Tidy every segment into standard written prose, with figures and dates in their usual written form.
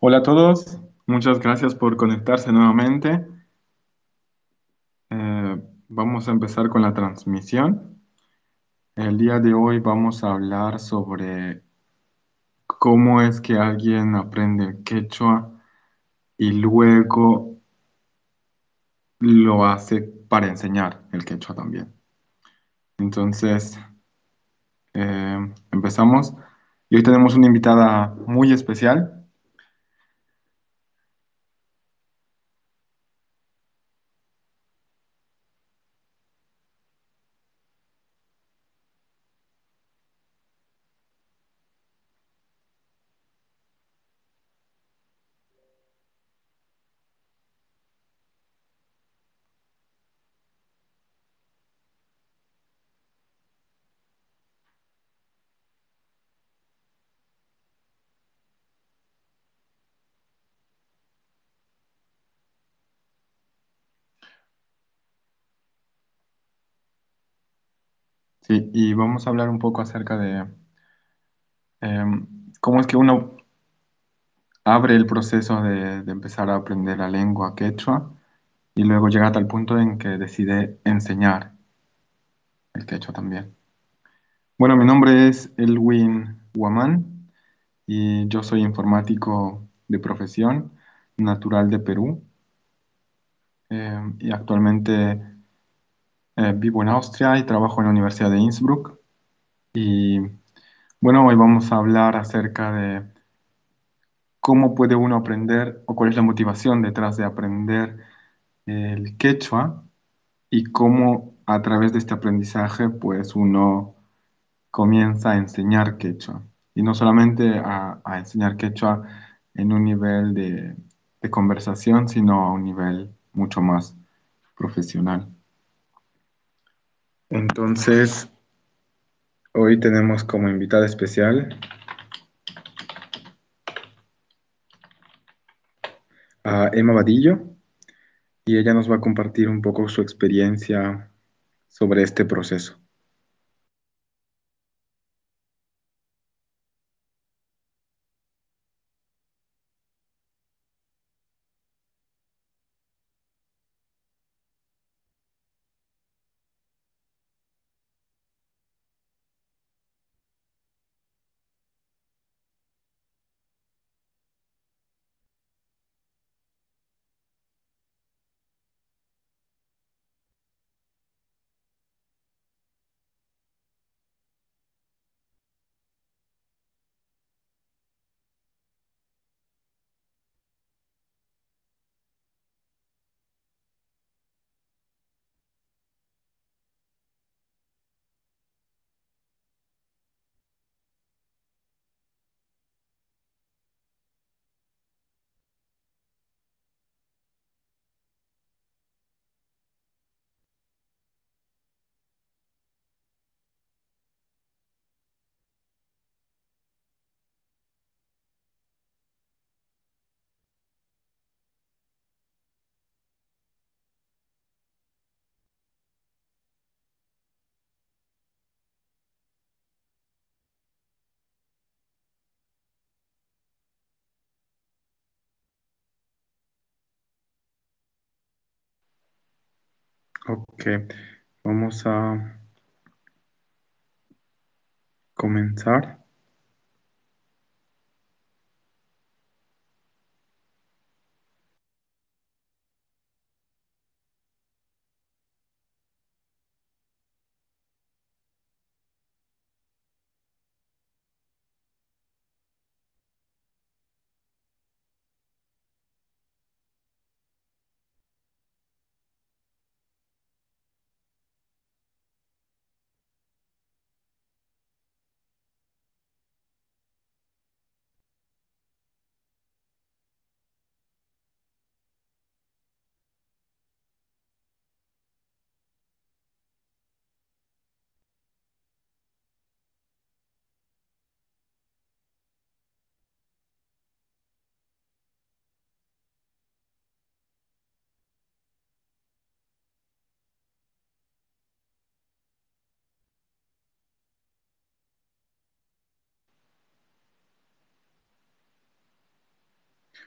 Hola a todos, muchas gracias por conectarse nuevamente. Vamos a empezar con la transmisión. El día de hoy vamos a hablar sobre cómo es que alguien aprende el quechua y luego lo hace para enseñar el quechua también. Entonces, empezamos. Y hoy tenemos una invitada muy especial. Sí, y vamos a hablar un poco acerca de cómo es que uno abre el proceso de empezar a aprender la lengua quechua y luego llega a tal punto en que decide enseñar el quechua también. Bueno, mi nombre es Elwin Guamán y yo soy informático de profesión, natural de Perú, y actualmente vivo en Austria y trabajo en la Universidad de Innsbruck. Y bueno, hoy vamos a hablar acerca de cómo puede uno aprender o cuál es la motivación detrás de aprender el quechua y cómo a través de este aprendizaje pues uno comienza a enseñar quechua. Y no solamente a enseñar quechua en un nivel de conversación, sino a un nivel mucho más profesional. Entonces, hoy tenemos como invitada especial a Emma Vadillo y ella nos va a compartir un poco su experiencia sobre este proceso. Ok, vamos a comenzar.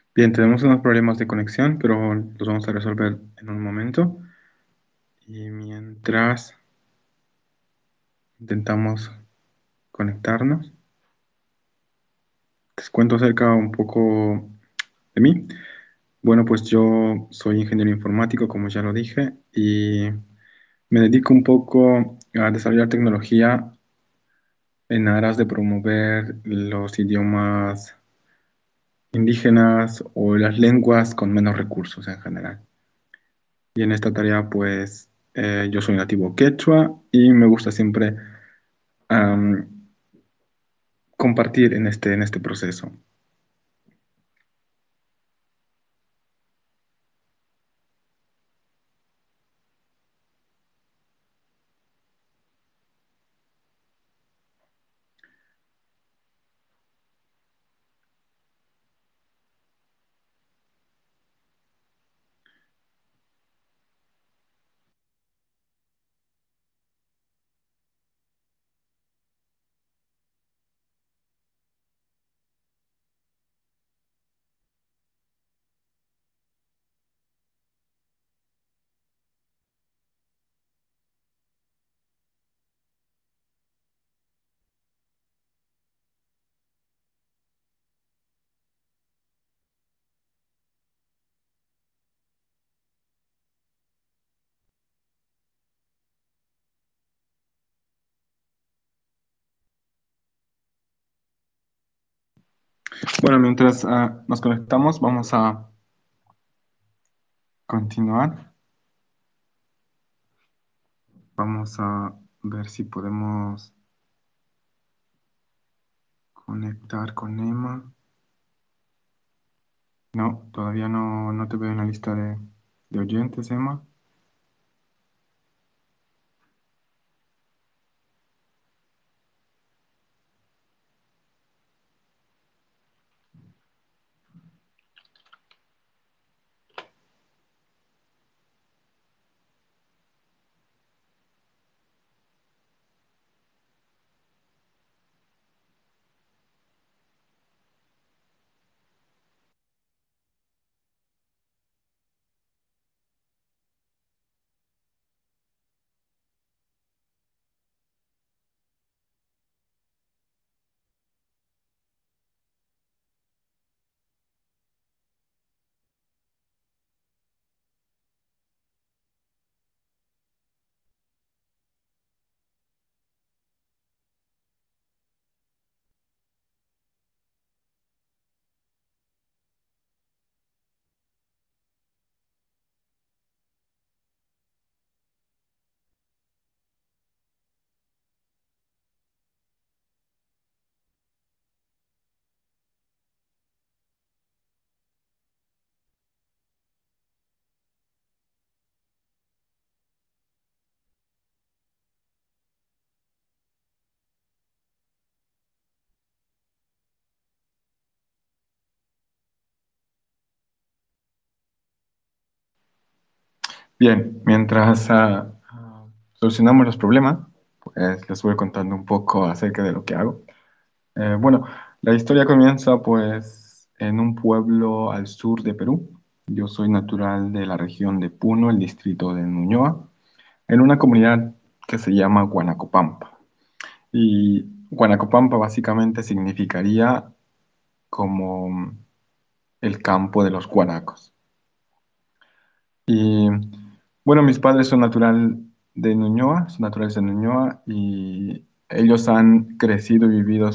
Bien, tenemos unos problemas de conexión, pero los vamos a resolver en un momento. Y mientras intentamos conectarnos, les cuento acerca un poco de mí. Bueno, pues yo soy ingeniero informático, como ya lo dije, y me dedico un poco a desarrollar tecnología en aras de promover los idiomas indígenas o las lenguas con menos recursos en general. Y en esta tarea, pues, yo soy nativo quechua y me gusta siempre am, compartir en este proceso. Bueno, mientras nos conectamos, vamos a continuar. Vamos a ver si podemos conectar con Emma. No, todavía no te veo en la lista de oyentes, Emma. Bien, mientras solucionamos los problemas, pues les voy contando un poco acerca de lo que hago. Bueno, la historia comienza pues en un pueblo al sur de Perú. Yo soy natural de la región de Puno, el distrito de Ñuñoa, en una comunidad que se llama Guanacopampa. Y Guanacopampa básicamente significaría como el campo de los guanacos. Y bueno, mis padres son naturales de Ñuñoa y ellos han crecido y vivido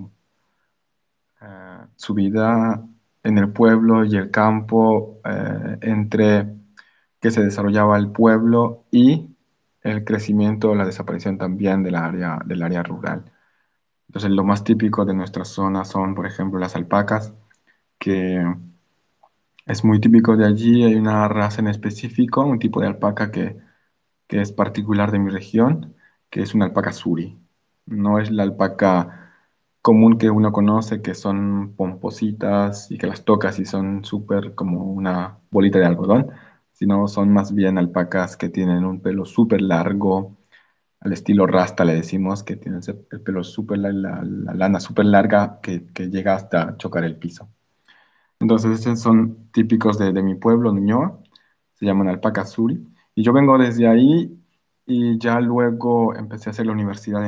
su vida en el pueblo y el campo, entre que se desarrollaba el pueblo y el crecimiento, la desaparición también del área rural. Entonces, lo más típico de nuestra zona son, por ejemplo, las alpacas, que es muy típico de allí. Hay una raza en específico, un tipo de alpaca que es particular de mi región, que es una alpaca suri. No es la alpaca común que uno conoce, que son pompositas y que las tocas y son súper como una bolita de algodón, sino son más bien alpacas que tienen un pelo súper largo, al estilo rasta le decimos, que tienen el pelo súper, la lana súper larga que llega hasta chocar el piso. Entonces, estos son típicos de mi pueblo, Ñuñoa, se llaman alpaca azul. Y yo vengo desde ahí y ya luego empecé a hacer la universidad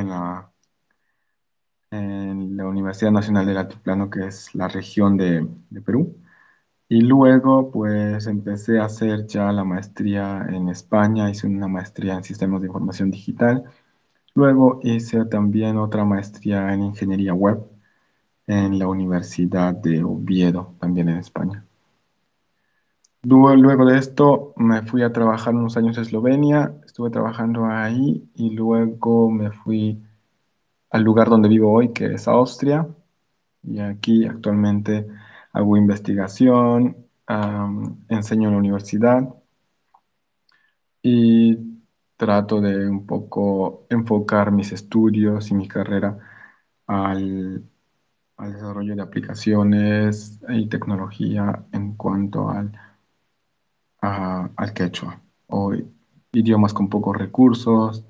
en la Universidad Nacional del Altiplano, que es la región de Perú. Y luego, pues, empecé a hacer ya la maestría en España, hice una maestría en sistemas de información digital. Luego hice también otra maestría en ingeniería web en la Universidad de Oviedo, también en España. Luego de esto me fui a trabajar unos años a Eslovenia, estuve trabajando ahí y luego me fui al lugar donde vivo hoy, que es Austria, y aquí actualmente hago investigación, enseño en la universidad y trato de un poco enfocar mis estudios y mi carrera al, al desarrollo de aplicaciones y tecnología en cuanto al quechua o idiomas con pocos recursos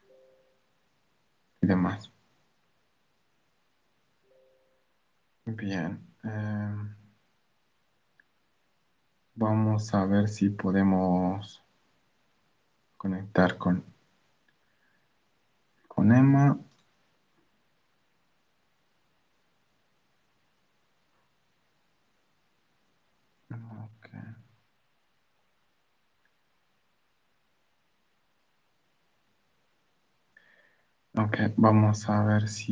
y demás. Bien, vamos a ver si podemos conectar con Emma. Ok, ok, vamos a ver si...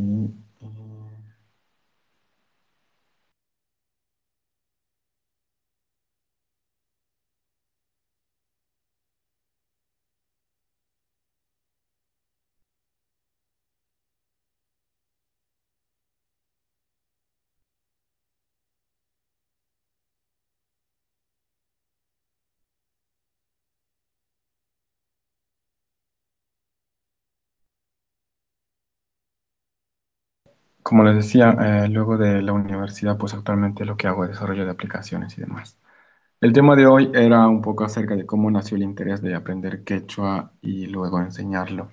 Como les decía, luego de la universidad, pues actualmente lo que hago es desarrollo de aplicaciones y demás. El tema de hoy era un poco acerca de cómo nació el interés de aprender quechua y luego enseñarlo.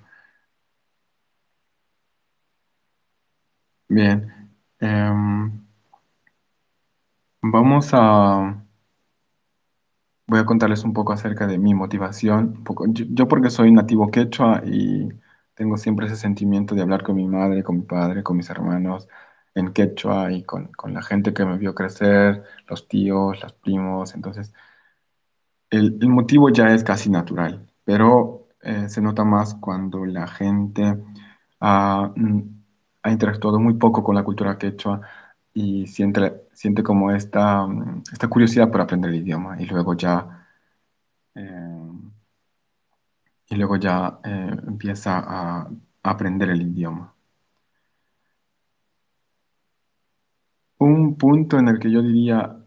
Bien, vamos a... Voy a contarles un poco acerca de mi motivación. Un poco, yo porque soy nativo quechua y tengo siempre ese sentimiento de hablar con mi madre, con mi padre, con mis hermanos en quechua y con la gente que me vio crecer, los tíos, los primos. Entonces, el motivo ya es casi natural, pero se nota más cuando la gente ha, ha interactuado muy poco con la cultura quechua y siente como esta curiosidad por aprender el idioma eh, y luego ya empieza a aprender el idioma. Un punto en el que yo diría,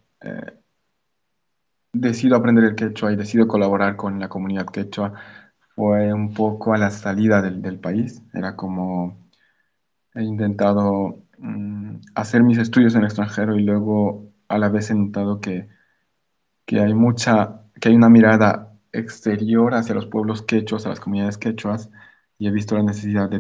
decido aprender el quechua y decido colaborar con la comunidad quechua fue un poco a la salida del país. Era como he intentado hacer mis estudios en el extranjero y luego a la vez he notado que hay una mirada exterior hacia los pueblos quechuas, a las comunidades quechuas, y he visto la necesidad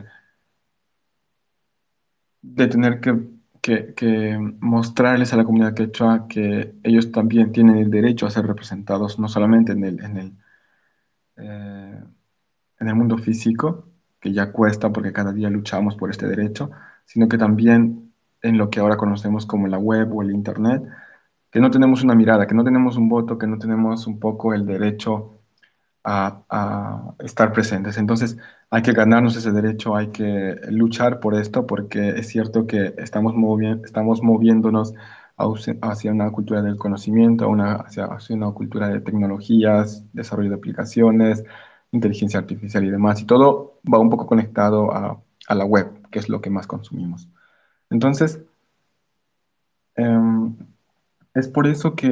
de tener que mostrarles a la comunidad quechua que ellos también tienen el derecho a ser representados, no solamente eh, en el mundo físico, que ya cuesta porque cada día luchamos por este derecho, sino que también en lo que ahora conocemos como la web o el Internet, que no tenemos una mirada, que no tenemos un voto, que no tenemos un poco el derecho a estar presentes. Entonces, hay que ganarnos ese derecho, hay que luchar por esto, porque es cierto que estamos moviéndonos hacia una cultura del conocimiento, hacia una cultura de tecnologías, desarrollo de aplicaciones, inteligencia artificial y demás. Y todo va un poco conectado a la web, que es lo que más consumimos. Entonces, em, es por eso que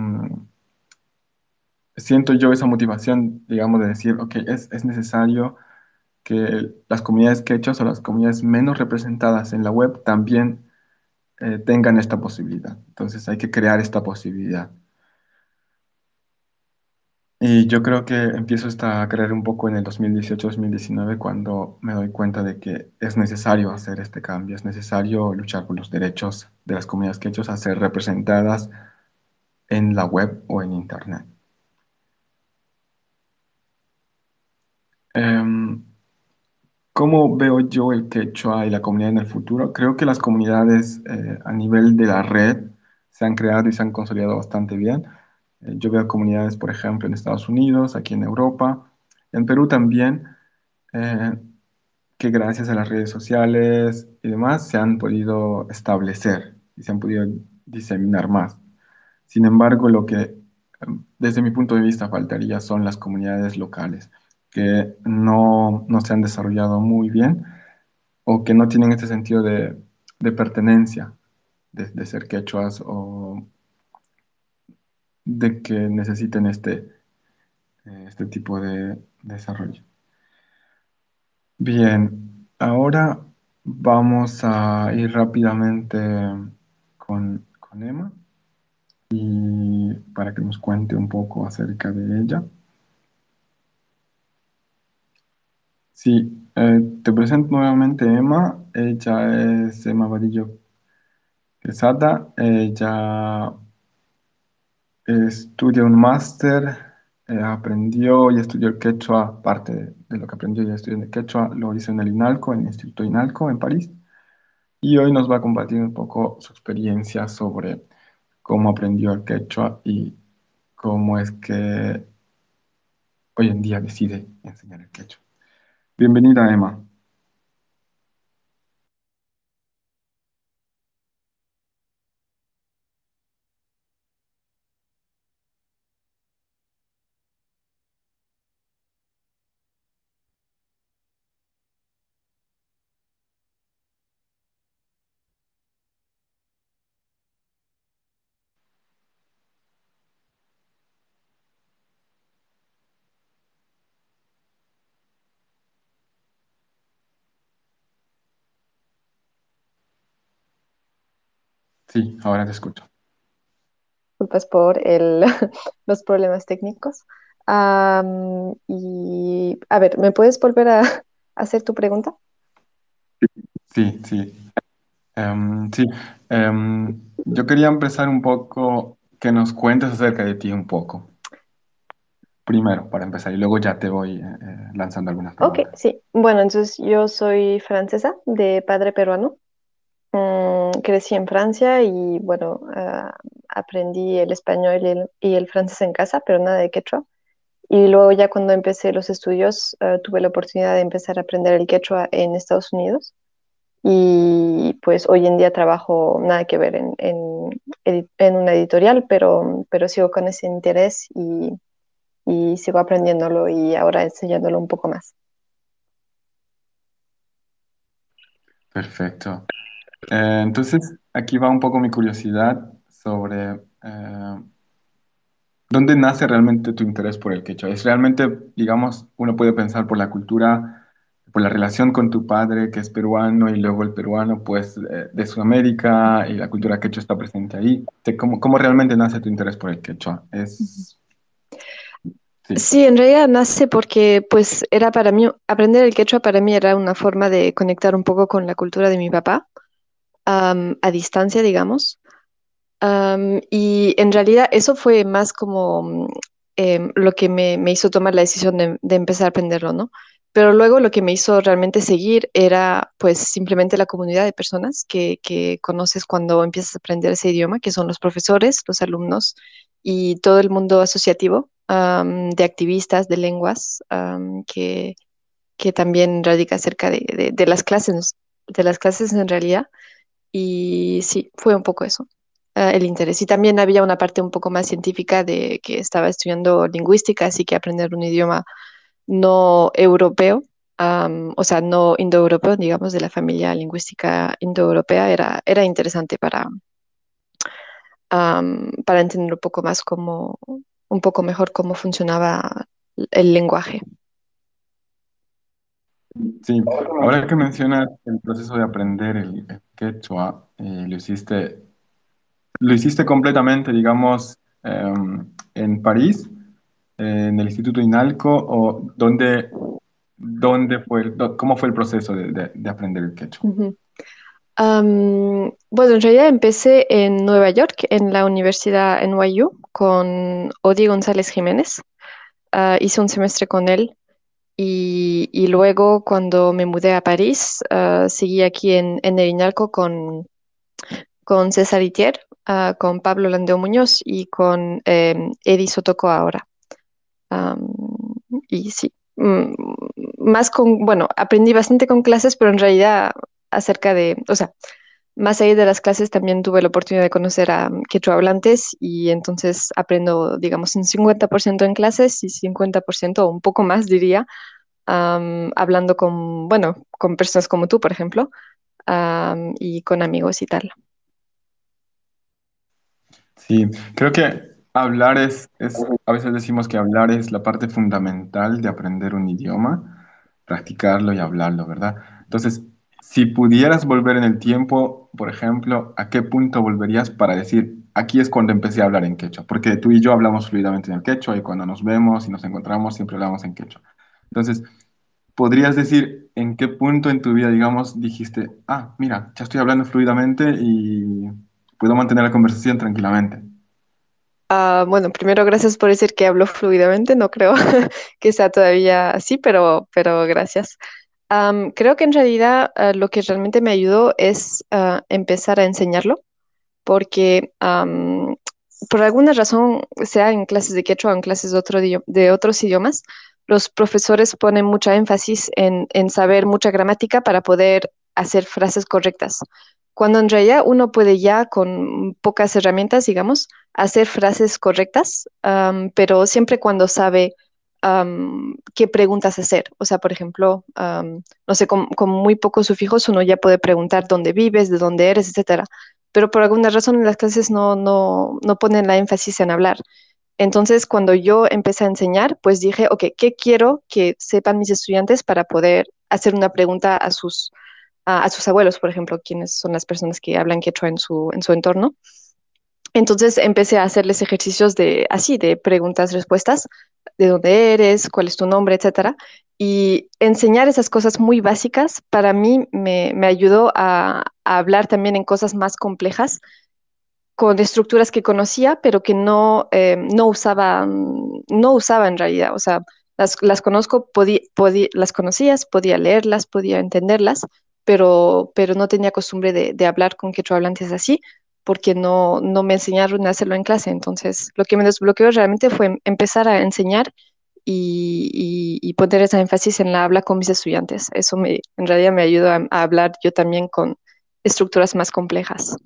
siento yo esa motivación, digamos, de decir, ok, es necesario que las comunidades quechuas o las comunidades menos representadas en la web también tengan esta posibilidad. Entonces hay que crear esta posibilidad. Y yo creo que empiezo esta carrera un poco en el 2018-2019 cuando me doy cuenta de que es necesario hacer este cambio, es necesario luchar por los derechos de las comunidades quechuas a ser representadas en la web o en Internet. Em, ¿Cómo veo yo el quechua y la comunidad en el futuro? Creo que las comunidades a nivel de la red se han creado y se han consolidado bastante bien. Yo veo comunidades, por ejemplo, en Estados Unidos, aquí en Europa, en Perú también, eh, que gracias a las redes sociales y demás se han podido establecer y se han podido diseminar más. Sin embargo, lo que desde mi punto de vista faltaría son las comunidades locales, que no se han desarrollado muy bien o que no tienen este sentido de pertenencia, de ser quechuas o de que necesiten este tipo de desarrollo. Bien, ahora vamos a ir rápidamente con Emma y para que nos cuente un poco acerca de ella. Sí, te presento nuevamente Emma. Ella es Emma Vadillo Quesada. Ella estudia un máster, aprendió y estudió el quechua, parte de lo que aprendió y estudió en el quechua, lo hizo en el INALCO, en el Instituto INALCO en París. Y hoy nos va a compartir un poco su experiencia sobre cómo aprendió el quechua y cómo es que hoy en día decide enseñar el quechua. Bienvenida, Emma. Sí, ahora te escucho. Disculpas por los problemas técnicos. Y a ver, ¿me puedes volver a hacer tu pregunta? Sí, sí. Sí, yo quería empezar un poco que nos cuentes acerca de ti un poco, primero, para empezar, y luego ya te voy lanzando algunas Ok, preguntas. sí. Bueno, entonces yo soy francesa de padre peruano. Crecí en Francia y bueno, aprendí el español y el francés en casa, pero nada de quechua. Y luego ya cuando empecé los estudios, tuve la oportunidad de empezar a aprender el quechua en Estados Unidos. Y pues hoy en día trabajo nada que ver en una editorial, pero sigo con ese interés y sigo aprendiéndolo y ahora enseñándolo un poco más. Perfecto. Entonces, aquí va un poco mi curiosidad sobre dónde nace realmente tu interés por el quechua. Es realmente, digamos, uno puede pensar por la cultura, por la relación con tu padre, que es peruano, y luego el peruano, pues, de Sudamérica, y la cultura quechua está presente ahí. ¿Cómo realmente nace tu interés por el quechua? Ujú. Sí, Sí, en realidad nace porque pues era para mí, aprender el quechua para mí era una forma de conectar un poco con la cultura de mi papá, a distancia, digamos. Y en realidad eso fue más como lo que me hizo tomar la decisión de empezar a aprenderlo, ¿no? Pero luego lo que me hizo realmente seguir era pues simplemente la comunidad de personas que conoces cuando empiezas a aprender ese idioma, que son los profesores, los alumnos y todo el mundo asociativo, de activistas de lenguas, que también radica cerca de las clases en realidad. Y sí, fue un poco eso, el interés. Y también había una parte un poco más científica de que estaba estudiando lingüística, así que aprender un idioma no europeo, o sea, no indoeuropeo, digamos, de la familia lingüística indoeuropea, era interesante para entender un poco más un poco mejor cómo funcionaba el lenguaje. sí. Ahora que mencionas el proceso de aprender el quechua, lo hiciste completamente, digamos, en París. en el Instituto INALCO o dónde fue, cómo fue el proceso de aprender el quechua? Ujú. Bueno, en realidad empecé en Nueva York, en la Universidad NYU, con Odi González Jiménez. Hice un semestre con él y luego cuando me mudé a París, seguí aquí en el INALCO con César Itier, con Pablo Landeo Muñoz y con Eddie Sotoco ahora. Am, y sí, más con, bueno, aprendí bastante con clases, pero en realidad acerca de, o sea, más allá de las clases también tuve la oportunidad de conocer a quechua hablantes y entonces aprendo, digamos, un 50% en clases y 50% o un poco más, diría, hablando con, bueno, con personas como tú, por ejemplo, y con amigos y tal. Sí, creo que hablar a veces decimos que hablar es la parte fundamental de aprender un idioma, practicarlo y hablarlo, ¿verdad? Entonces, si pudieras volver en el tiempo, por ejemplo, ¿a qué punto volverías para decir, aquí es cuando empecé a hablar en quechua? Porque tú y yo hablamos fluidamente en el quechua y cuando nos vemos y nos encontramos siempre hablamos en quechua. Entonces, ¿podrías decir en qué punto en tu vida, digamos, dijiste, ah, mira, ya estoy hablando fluidamente y puedo mantener la conversación tranquilamente? Bueno, primero gracias por decir que hablo fluidamente, no creo que sea todavía así, pero gracias. Creo que en realidad lo que realmente me ayudó es empezar a enseñarlo, porque por alguna razón, sea en clases de quechua o en clases de, de otros idiomas, los profesores ponen mucha énfasis en saber mucha gramática para poder hacer frases correctas, cuando en realidad uno puede ya con pocas herramientas, digamos, hacer frases correctas, pero siempre cuando sabe qué preguntas hacer. O sea, por ejemplo, no sé, con muy pocos sufijos uno ya puede preguntar dónde vives, de dónde eres, etcétera, pero por alguna razón en las clases no ponen la énfasis en hablar. Entonces, cuando yo empecé a enseñar, pues dije, ok, ¿qué quiero que sepan mis estudiantes para poder hacer una pregunta a sus abuelos, por ejemplo, quienes son las personas que hablan quechua en su entorno? Entonces empecé a hacerles ejercicios de así, de preguntas-respuestas, de dónde eres, cuál es tu nombre, etcétera. Y enseñar esas cosas muy básicas para mí me ayudó a hablar también en cosas más complejas con estructuras que conocía, pero que no usaba en realidad. O sea, las conozco, las conocías, podía leerlas, podía entenderlas, pero no tenía costumbre de hablar con quechohablantes así, porque no me enseñaron a hacerlo en clase. Entonces, lo que me desbloqueó realmente fue empezar a enseñar y poner esa énfasis en la habla con mis estudiantes. Eso en realidad me ayudó a hablar yo también con estructuras más complejas.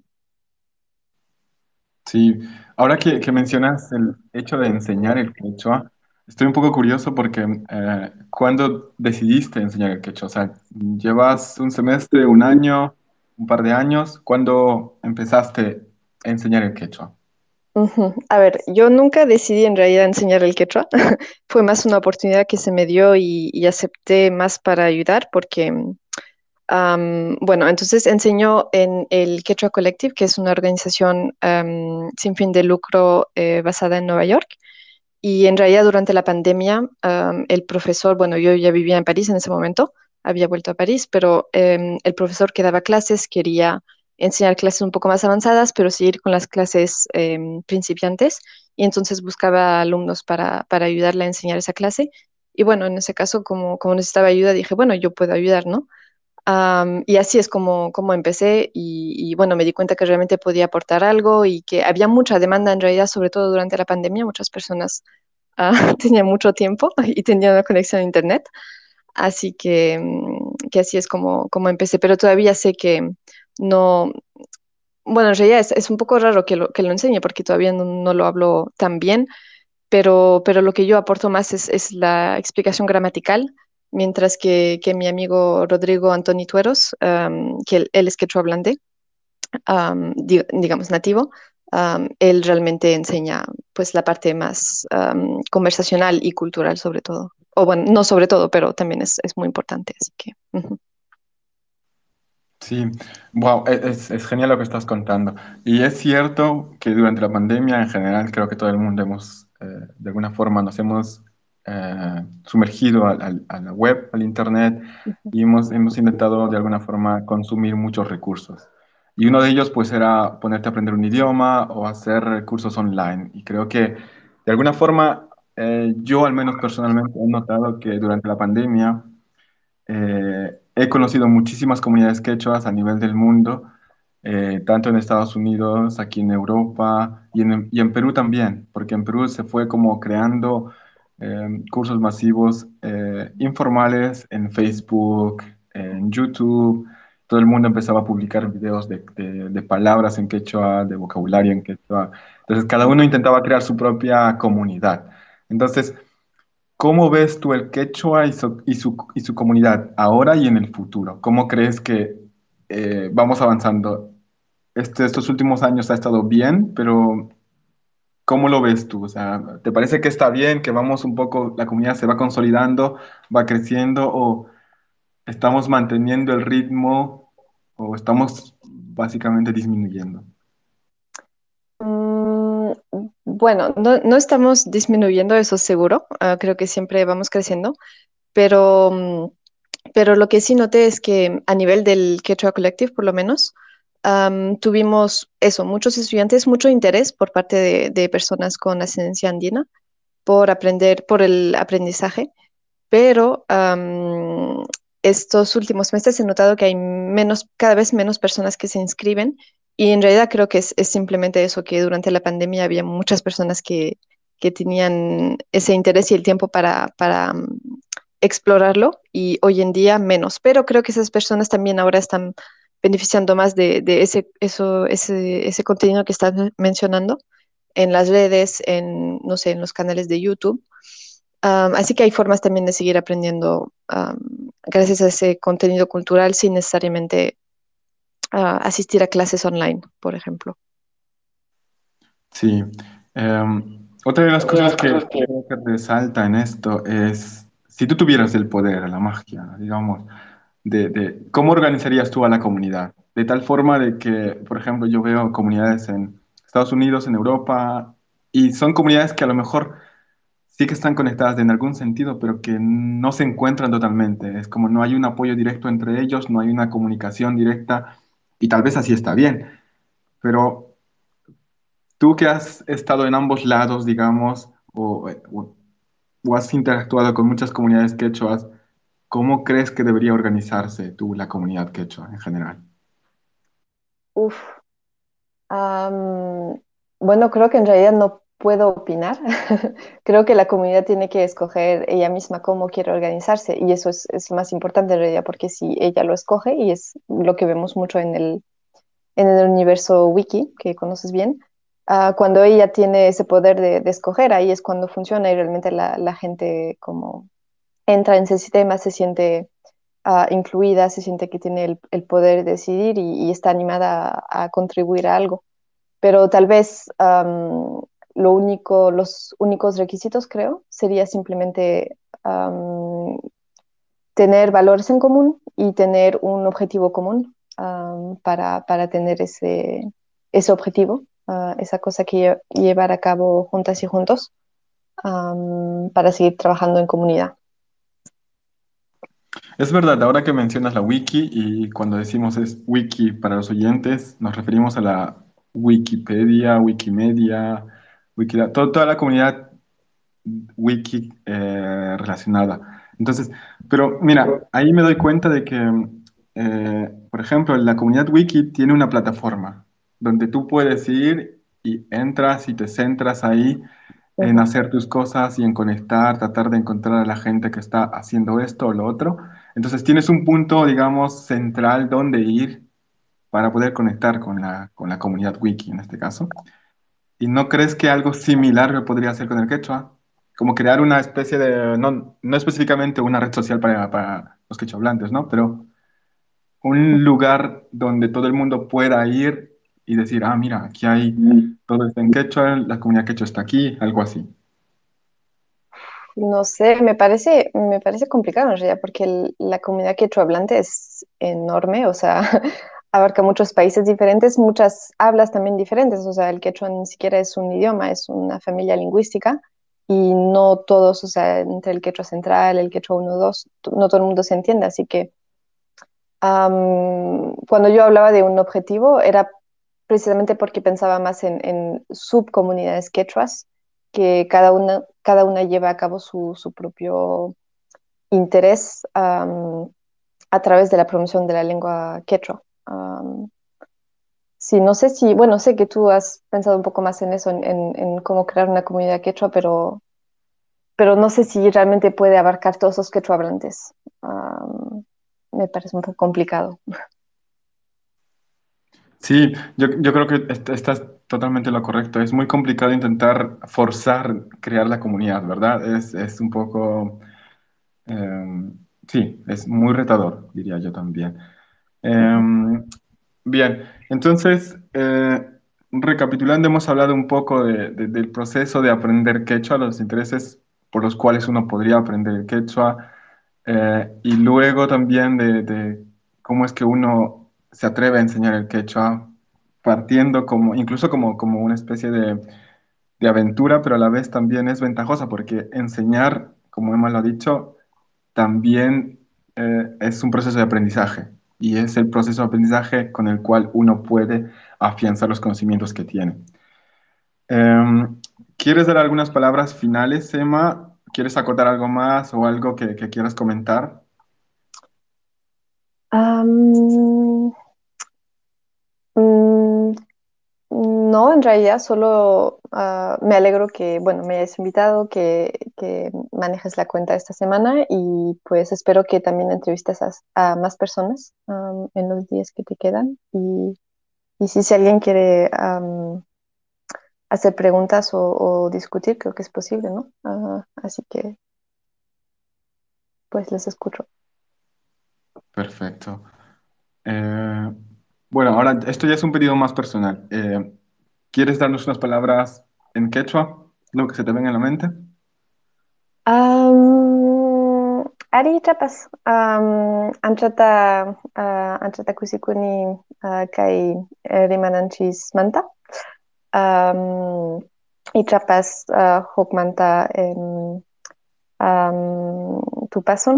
Sí, ahora que mencionas el hecho de enseñar el quechua, estoy un poco curioso porque ¿cuándo decidiste enseñar el quechua? O sea, ¿llevas un semestre, un año, un par de años? ¿Cuándo empezaste a enseñar el quechua? Ujú. A ver, yo nunca decidí en realidad enseñar el quechua. Fue más una oportunidad que se me dio y acepté más para ayudar porque, bueno, entonces enseñó en el Quechua Collective, que es una organización sin fin de lucro basada en Nueva York. Y en realidad durante la pandemia, el profesor, bueno, yo ya vivía en París en ese momento, había vuelto a París, pero el profesor que daba clases quería enseñar clases un poco más avanzadas, pero seguir con las clases principiantes, y entonces buscaba alumnos para ayudarle a enseñar esa clase. Y bueno, en ese caso, como necesitaba ayuda, dije, bueno, yo puedo ayudar, ¿no? Y así es como empecé y bueno, me di cuenta que realmente podía aportar algo y que había mucha demanda en realidad, sobre todo durante la pandemia, muchas personas tenían mucho tiempo y tenían una conexión a internet, así que así es como empecé, pero todavía sé que no, bueno, en realidad es un poco raro que lo enseñe porque todavía no lo hablo tan bien, pero lo que yo aporto más es la explicación gramatical, mientras que mi amigo Rodrigo Antoni Tueros, que él es quechua-hablante, digamos nativo, él realmente enseña pues la parte más conversacional y cultural sobre todo. O bueno, no sobre todo, pero también es muy importante, así que ujú. Sí, wow, es genial lo que estás contando. Y es cierto que durante la pandemia en general creo que todo el mundo hemos de alguna forma nos hemos sumergido a la web, al internet, y hemos intentado de alguna forma consumir muchos recursos. Y uno de ellos pues era ponerte a aprender un idioma o hacer cursos online. Y creo que de alguna forma yo al menos personalmente he notado que durante la pandemia he conocido muchísimas comunidades quechuas a nivel del mundo, tanto en Estados Unidos, aquí en Europa y en Perú también, porque en Perú se fue como creando cursos masivos informales en Facebook, en YouTube. Todo el mundo empezaba a publicar videos de palabras en quechua, de vocabulario en quechua. Entonces, cada uno intentaba crear su propia comunidad. Entonces, ¿cómo ves tú el quechua y su comunidad ahora y en el futuro? ¿Cómo crees que vamos avanzando? Estos últimos años ha estado bien, pero ¿cómo lo ves tú? O sea, ¿te parece que está bien, que vamos un poco, la comunidad se va consolidando, va creciendo, o estamos manteniendo el ritmo, o estamos básicamente disminuyendo? Mm, bueno, no estamos disminuyendo, eso seguro. Creo que siempre vamos creciendo, pero, pero lo que sí noté es que a nivel del Quechua Collective, por lo menos, tuvimos eso, muchos estudiantes, mucho interés por parte de personas con ascendencia andina por aprender, por el aprendizaje, pero estos últimos meses he notado que hay cada vez menos personas que se inscriben y en realidad creo que es simplemente eso, que durante la pandemia había muchas personas que tenían ese interés y el tiempo para explorarlo y hoy en día menos, pero creo que esas personas también ahora están beneficiando más de ese contenido que estás mencionando en las redes, en, no sé, en los canales de YouTube. Así que hay formas también de seguir aprendiendo gracias a ese contenido cultural sin necesariamente asistir a clases online, por ejemplo. Sí. Otra de las cosas que creo que resalta en esto es, si tú tuvieras el poder, la magia, digamos, cómo organizarías tú a la comunidad, de tal forma de que, por ejemplo, yo veo comunidades en Estados Unidos, en Europa, y son comunidades que a lo mejor sí que están conectadas en algún sentido, pero que no se encuentran totalmente. Es como no hay un apoyo directo entre ellos, no hay una comunicación directa, y tal vez así está bien, pero tú que has estado en ambos lados, digamos, o has interactuado con muchas comunidades quechuas, ¿cómo crees que debería organizarse tú, la comunidad quechua en general? Uf, bueno, creo que en realidad no puedo opinar. Creo que la comunidad tiene que escoger ella misma cómo quiere organizarse y eso es más importante en realidad porque si ella lo escoge y es lo que vemos mucho en el universo wiki, que conoces bien, cuando ella tiene ese poder de escoger, ahí es cuando funciona y realmente la gente como entra en ese sistema, se siente incluida, se siente que tiene el poder de decidir y está animada a contribuir a algo. Pero tal vez los únicos requisitos, creo, sería simplemente tener valores en común y tener un objetivo común para tener ese objetivo, esa cosa que llevar a cabo juntas y juntos para seguir trabajando en comunidad. Es verdad, ahora que mencionas la wiki y cuando decimos es wiki para los oyentes, nos referimos a la Wikipedia, Wikimedia, toda la comunidad wiki relacionada. Entonces, pero mira, ahí me doy cuenta de que, por ejemplo, la comunidad wiki tiene una plataforma donde tú puedes ir y entras y te centras ahí en Ujú. hacer tus cosas y en conectar, tratar de encontrar a la gente que está haciendo esto o lo otro. Entonces tienes un punto, digamos, central donde ir para poder conectar con la comunidad wiki en este caso. ¿Y no crees que algo similar lo podría hacer con el quechua? Como crear una especie de, no específicamente una red social para los quechohablantes, ¿no? Pero un lugar donde todo el mundo pueda ir y decir, ah, mira, aquí hay todo está en quechua, la comunidad quechua está aquí, algo así. No sé, me parece complicado en realidad porque la comunidad quechua hablante es enorme, o sea, abarca muchos países diferentes, muchas hablas también diferentes. O sea, el quechua ni siquiera es un idioma, es una familia lingüística. Y no todos, o sea, entre el quechua central, el quechua uno 2 no todo el mundo se entiende. Así que cuando yo hablaba de un objetivo, era precisamente porque pensaba más en subcomunidades quechuas, que cada una lleva a cabo su propio interés a través de la promoción de la lengua quechua. Sí, no sé si, bueno, sé que tú has pensado un poco más en eso, en cómo crear una comunidad quechua, pero no sé si realmente puede abarcar todos los quechua hablantes. Me parece un poco complicado. Sí, yo creo que estás totalmente en lo correcto. Es muy complicado intentar forzar crear la comunidad, ¿verdad? Es un poco, eh, sí, es muy retador, diría yo también. Ujú. Eh, Bien, entonces, recapitulando, hemos hablado un poco del proceso de aprender quechua, los intereses por los cuales uno podría aprender el quechua, y luego también de cómo es que uno se atreve a enseñar el quechua, partiendo como, incluso como una especie de aventura, pero a la vez también es ventajosa, porque enseñar, como Emma lo ha dicho, también es un proceso de aprendizaje y es el proceso de aprendizaje con el cual uno puede afianzar los conocimientos que tiene. ¿Quieres dar algunas palabras finales, Emma? ¿Quieres acotar algo más o algo que quieras comentar? Am, mm, no, en realidad solo me alegro que, bueno, me hayas invitado, que manejes la cuenta esta semana y pues espero que también entrevistes a más personas en los días que te quedan. Y si alguien quiere hacer preguntas o discutir, creo que es posible, ¿no? Así que pues les escucho. Perfecto. Eh, bueno, ahora esto ya es un pedido más personal. ¿Quieres darnos unas palabras en quechua? Lo que se te venga en la mente. Ari chapas anchata kusikuni kai rimananchis manta um, y chapas hukmanta tupasun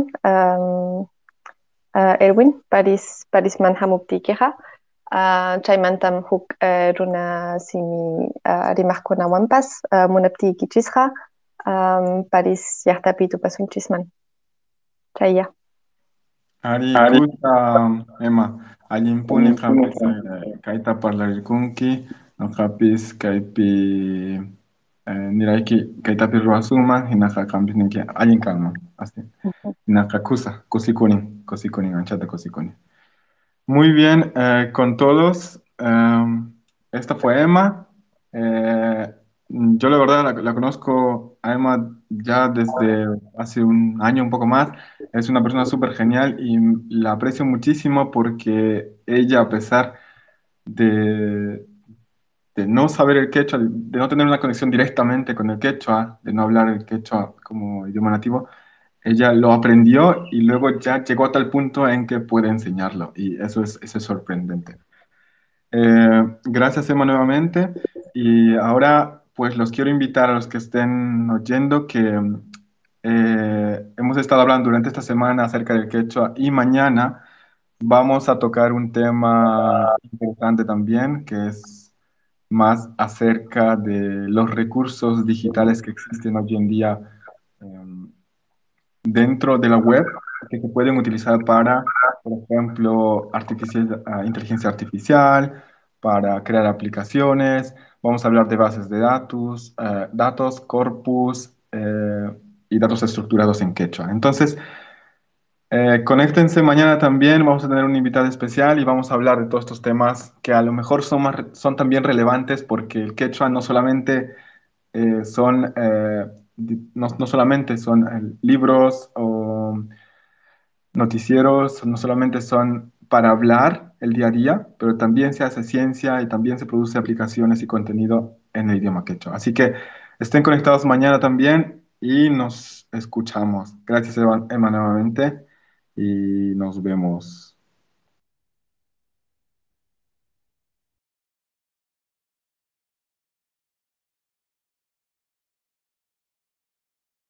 Erwin Paris manhamupti keha chaymantam huk runa simi rimaqkuna wampas munapti kichisqa Paris llaqtapi tupasunchisman chayya. Ari kuta ema allimpuni qampis kayta parlarikunki noqapis kaypi nirayki kaytapi ruwasuman hinaqa qampis ninki allin kanman así hinaqa kusikunin anchata kusikunin. Muy bien, con todos. Esta fue Emma. Yo la verdad la conozco a Emma ya desde hace un año, un poco más. Es una persona súper genial y la aprecio muchísimo porque ella, a pesar de, de no saber el quechua, de no tener una conexión directamente con el quechua, de no hablar el quechua como idioma nativo, ella lo aprendió y luego ya llegó a tal punto en que puede enseñarlo y eso es sorprendente. Gracias, Emma, nuevamente. Y ahora, pues los quiero invitar a los que estén oyendo que hemos estado hablando durante esta semana acerca del quechua y mañana vamos a tocar un tema importante también, que es más acerca de los recursos digitales que existen hoy en día em, dentro de la web que se pueden utilizar para, por ejemplo, inteligencia artificial, para crear aplicaciones. Vamos a hablar de bases de datos, corpus y datos estructurados en quechua. Entonces, conéctense mañana también. Vamos a tener un invitado especial y vamos a hablar de todos estos temas que a lo mejor son también relevantes porque el quechua no solamente no solamente son libros o noticieros, no solamente son para hablar el día a día, pero también se hace ciencia y también se produce aplicaciones y contenido en el idioma quechua. Así que estén conectados mañana también y nos escuchamos. Gracias, Emma, nuevamente y nos vemos.